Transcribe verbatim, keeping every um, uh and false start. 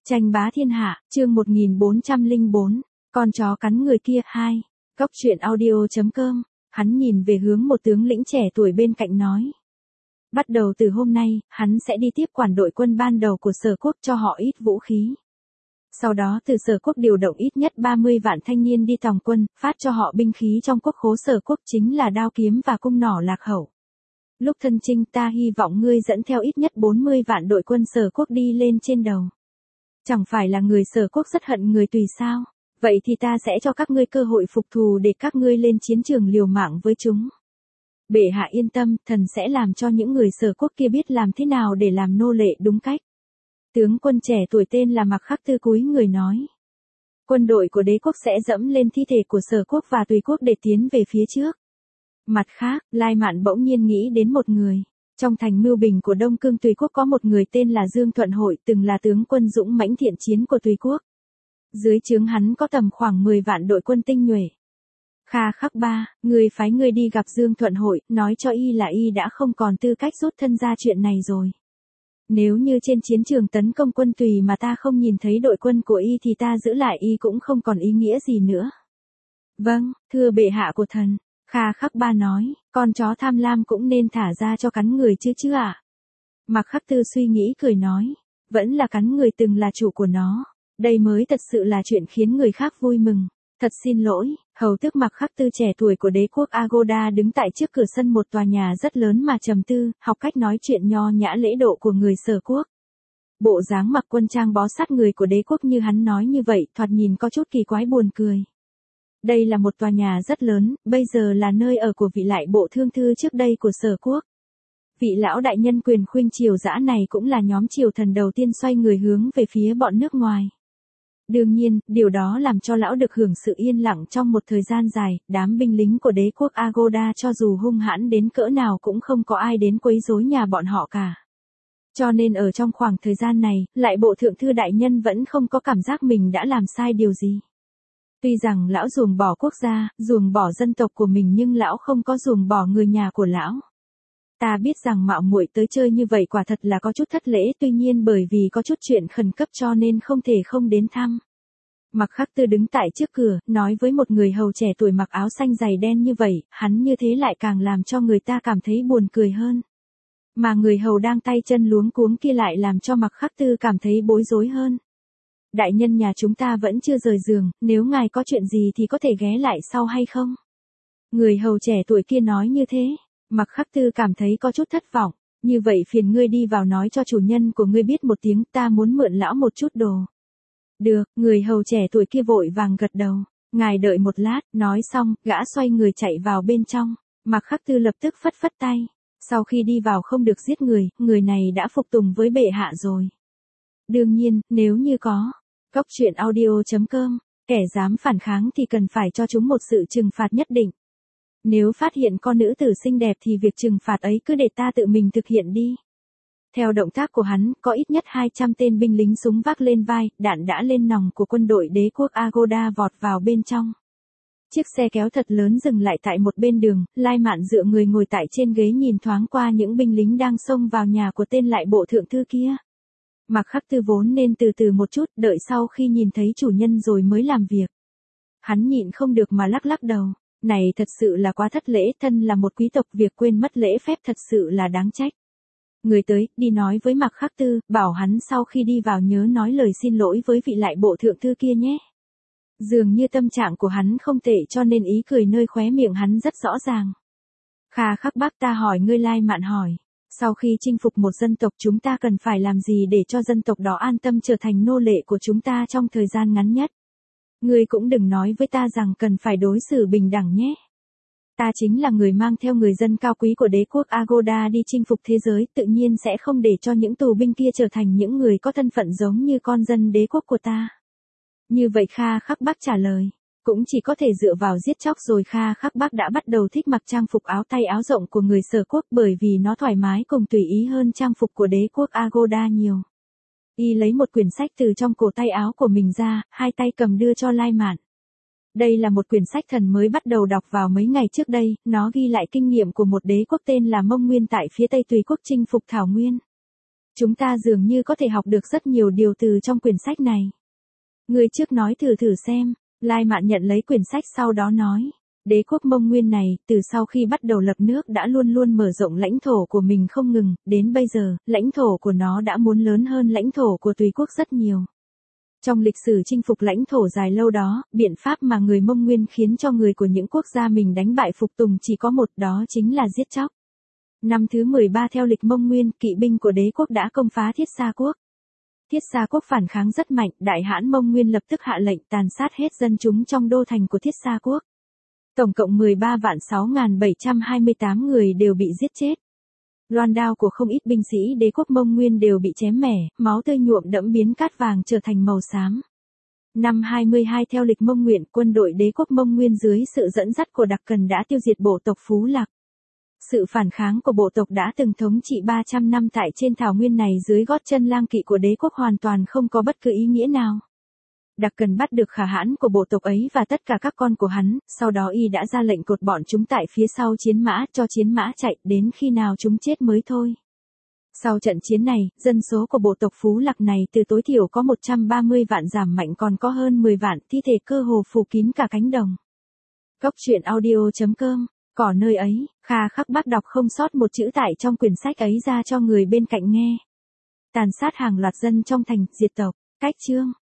Tranh bá thiên hạ, chương một nghìn bốn trăm lẻ bốn, con chó cắn người kia, hai. Góc truyện audio.com, hắn nhìn về hướng một tướng lĩnh trẻ tuổi bên cạnh nói. Bắt đầu từ hôm nay, hắn sẽ đi tiếp quản đội quân ban đầu của Sở Quốc cho họ ít vũ khí. Sau đó từ Sở Quốc điều động ít nhất ba mươi vạn thanh niên đi tòng quân, phát cho họ binh khí trong quốc khố Sở Quốc chính là đao kiếm và cung nỏ lạc hậu. Lúc thân chinh ta hy vọng ngươi dẫn theo ít nhất bốn mươi vạn đội quân Sở Quốc đi lên trên đầu. Chẳng phải là người Sở Quốc rất hận người Tùy sao? Vậy thì ta sẽ cho các ngươi cơ hội phục thù để các ngươi lên chiến trường liều mạng với chúng. Bệ hạ yên tâm, thần sẽ làm cho những người Sở Quốc kia biết làm thế nào để làm nô lệ đúng cách. Tướng quân trẻ tuổi tên là Mạc Khắc Tư cúi người nói. Quân đội của đế quốc sẽ dẫm lên thi thể của Sở Quốc và Tùy quốc để tiến về phía trước. Mặt khác, Lai Mạn bỗng nhiên nghĩ đến một người. Trong thành Mưu Bình của Đông Cương Tùy quốc có một người tên là Dương Thuận Hội, từng là tướng quân dũng mãnh thiện chiến của Tùy quốc. Dưới trướng hắn có tầm khoảng mười vạn đội quân tinh nhuệ. Kha Khắc Ba, người phái người đi gặp Dương Thuận Hội, nói cho y là y đã không còn tư cách rút thân ra chuyện này rồi. Nếu như trên chiến trường tấn công quân Tùy mà ta không nhìn thấy đội quân của y thì ta giữ lại y cũng không còn ý nghĩa gì nữa. Vâng, thưa bệ hạ của thần. Kha Khắc Ba nói, con chó tham lam cũng nên thả ra cho cắn người chứ chứ ạ. À? Mạc Khắc Tư suy nghĩ cười nói, vẫn là cắn người từng là chủ của nó. Đây mới thật sự là chuyện khiến người khác vui mừng. Thật xin lỗi, hầu tước Mạc Khắc Tư trẻ tuổi của đế quốc Agoda đứng tại trước cửa sân một tòa nhà rất lớn mà trầm tư, học cách nói chuyện nho nhã lễ độ của người Sở Quốc. Bộ dáng mặc quân trang bó sát người của đế quốc như hắn nói như vậy, thoạt nhìn có chút kỳ quái buồn cười. Đây là một tòa nhà rất lớn, bây giờ là nơi ở của vị lại bộ thương thư trước đây của Sở Quốc. Vị lão đại nhân quyền khuynh triều dã này cũng là nhóm triều thần đầu tiên xoay người hướng về phía bọn nước ngoài. Đương nhiên, điều đó làm cho lão được hưởng sự yên lặng trong một thời gian dài, đám binh lính của đế quốc Agoda cho dù hung hãn đến cỡ nào cũng không có ai đến quấy rối nhà bọn họ cả. Cho nên ở trong khoảng thời gian này, lại bộ thượng thư đại nhân vẫn không có cảm giác mình đã làm sai điều gì. Tuy rằng lão ruồng bỏ quốc gia, ruồng bỏ dân tộc của mình nhưng lão không có ruồng bỏ người nhà của lão. Ta biết rằng mạo muội tới chơi như vậy quả thật là có chút thất lễ, tuy nhiên bởi vì có chút chuyện khẩn cấp cho nên không thể không đến thăm. Mạc Khắc Tư đứng tại trước cửa, nói với một người hầu trẻ tuổi mặc áo xanh dày đen như vậy, hắn như thế lại càng làm cho người ta cảm thấy buồn cười hơn. Mà người hầu đang tay chân luống cuống kia lại làm cho Mạc Khắc Tư cảm thấy bối rối hơn. Đại nhân nhà chúng ta vẫn chưa rời giường, nếu ngài có chuyện gì thì có thể ghé lại sau hay không? Người hầu trẻ tuổi kia nói như thế. Mạc Khắc Tư cảm thấy có chút thất vọng, như vậy phiền ngươi đi vào nói cho chủ nhân của ngươi biết một tiếng, ta muốn mượn lão một chút đồ. Được, người hầu trẻ tuổi kia vội vàng gật đầu, ngài đợi một lát, nói xong, gã xoay người chạy vào bên trong, Mạc Khắc Tư lập tức phất phất tay, sau khi đi vào không được giết người, người này đã phục tùng với bệ hạ rồi. Đương nhiên, nếu như có, góc truyện audio.com, kẻ dám phản kháng thì cần phải cho chúng một sự trừng phạt nhất định. Nếu phát hiện con nữ tử xinh đẹp thì việc trừng phạt ấy cứ để ta tự mình thực hiện đi. Theo động tác của hắn, có ít nhất hai trăm tên binh lính súng vác lên vai, đạn đã lên nòng của quân đội đế quốc Agoda vọt vào bên trong. Chiếc xe kéo thật lớn dừng lại tại một bên đường, Lai Mạn dựa người ngồi tại trên ghế nhìn thoáng qua những binh lính đang xông vào nhà của tên lại bộ thượng thư kia. Mạc Khắc Tư vốn nên từ từ một chút, đợi sau khi nhìn thấy chủ nhân rồi mới làm việc. Hắn nhịn không được mà lắc lắc đầu. Này thật sự là quá thất lễ, thân là một quý tộc việc quên mất lễ phép thật sự là đáng trách. Người tới, đi nói với Mạc Khắc Tư, bảo hắn sau khi đi vào nhớ nói lời xin lỗi với vị lại bộ thượng thư kia nhé. Dường như tâm trạng của hắn không tệ cho nên ý cười nơi khóe miệng hắn rất rõ ràng. Kha Khắc Bác, ta hỏi ngươi, Lai Mạn hỏi. Sau khi chinh phục một dân tộc chúng ta cần phải làm gì để cho dân tộc đó an tâm trở thành nô lệ của chúng ta trong thời gian ngắn nhất? Ngươi cũng đừng nói với ta rằng cần phải đối xử bình đẳng nhé. Ta chính là người mang theo người dân cao quý của đế quốc Agoda đi chinh phục thế giới, tự nhiên sẽ không để cho những tù binh kia trở thành những người có thân phận giống như con dân đế quốc của ta. Như vậy Kha Khắc Bác trả lời, cũng chỉ có thể dựa vào giết chóc rồi. Kha Khắc Bác đã bắt đầu thích mặc trang phục áo tay áo rộng của người Sở Quốc bởi vì nó thoải mái cùng tùy ý hơn trang phục của đế quốc Agoda nhiều. Y lấy một quyển sách từ trong cổ tay áo của mình ra, hai tay cầm đưa cho Lai Mạn. Đây là một quyển sách thần mới bắt đầu đọc vào mấy ngày trước đây, nó ghi lại kinh nghiệm của một đế quốc tên là Mông Nguyên tại phía Tây Tùy quốc chinh phục Thảo Nguyên. Chúng ta dường như có thể học được rất nhiều điều từ trong quyển sách này. Người trước nói thử thử xem. Lai Mạn nhận lấy quyển sách sau đó nói. Đế quốc Mông Nguyên này, từ sau khi bắt đầu lập nước đã luôn luôn mở rộng lãnh thổ của mình không ngừng, đến bây giờ, lãnh thổ của nó đã muốn lớn hơn lãnh thổ của Tùy quốc rất nhiều. Trong lịch sử chinh phục lãnh thổ dài lâu đó, biện pháp mà người Mông Nguyên khiến cho người của những quốc gia mình đánh bại phục tùng chỉ có một, đó chính là giết chóc. Năm thứ mười ba theo lịch Mông Nguyên, kỵ binh của đế quốc đã công phá Thiết Sa quốc. Thiết Sa quốc phản kháng rất mạnh, đại hãn Mông Nguyên lập tức hạ lệnh tàn sát hết dân chúng trong đô thành của Thiết Sa quốc. Tổng cộng mười ba vạn sáu nghìn bảy trăm hai mươi tám người đều bị giết chết. Loan đao của không ít binh sĩ đế quốc Mông Nguyên đều bị chém mẻ, máu tươi nhuộm đẫm biến cát vàng trở thành màu xám. Năm hai mươi hai theo lịch Mông Nguyên, quân đội đế quốc Mông Nguyên dưới sự dẫn dắt của Đặc Cần đã tiêu diệt bộ tộc Phú Lạc. Sự phản kháng của bộ tộc đã từng thống trị ba trăm năm tại trên thảo nguyên này dưới gót chân lang kỵ của đế quốc hoàn toàn không có bất cứ ý nghĩa nào. Đặc Cần bắt được khả hãn của bộ tộc ấy và tất cả các con của hắn, sau đó y đã ra lệnh cột bọn chúng tại phía sau chiến mã cho chiến mã chạy đến khi nào chúng chết mới thôi. Sau trận chiến này, dân số của bộ tộc Phú Lạc này từ tối thiểu có một trăm ba mươi vạn giảm mạnh còn có hơn mười vạn, thi thể cơ hồ phủ kín cả cánh đồng. Góc truyện audio chấm com, cỏ nơi ấy, Kha Khắc bác đọc không sót một chữ tại trong quyển sách ấy ra cho người bên cạnh nghe. Tàn sát hàng loạt dân trong thành, diệt tộc, cách chương.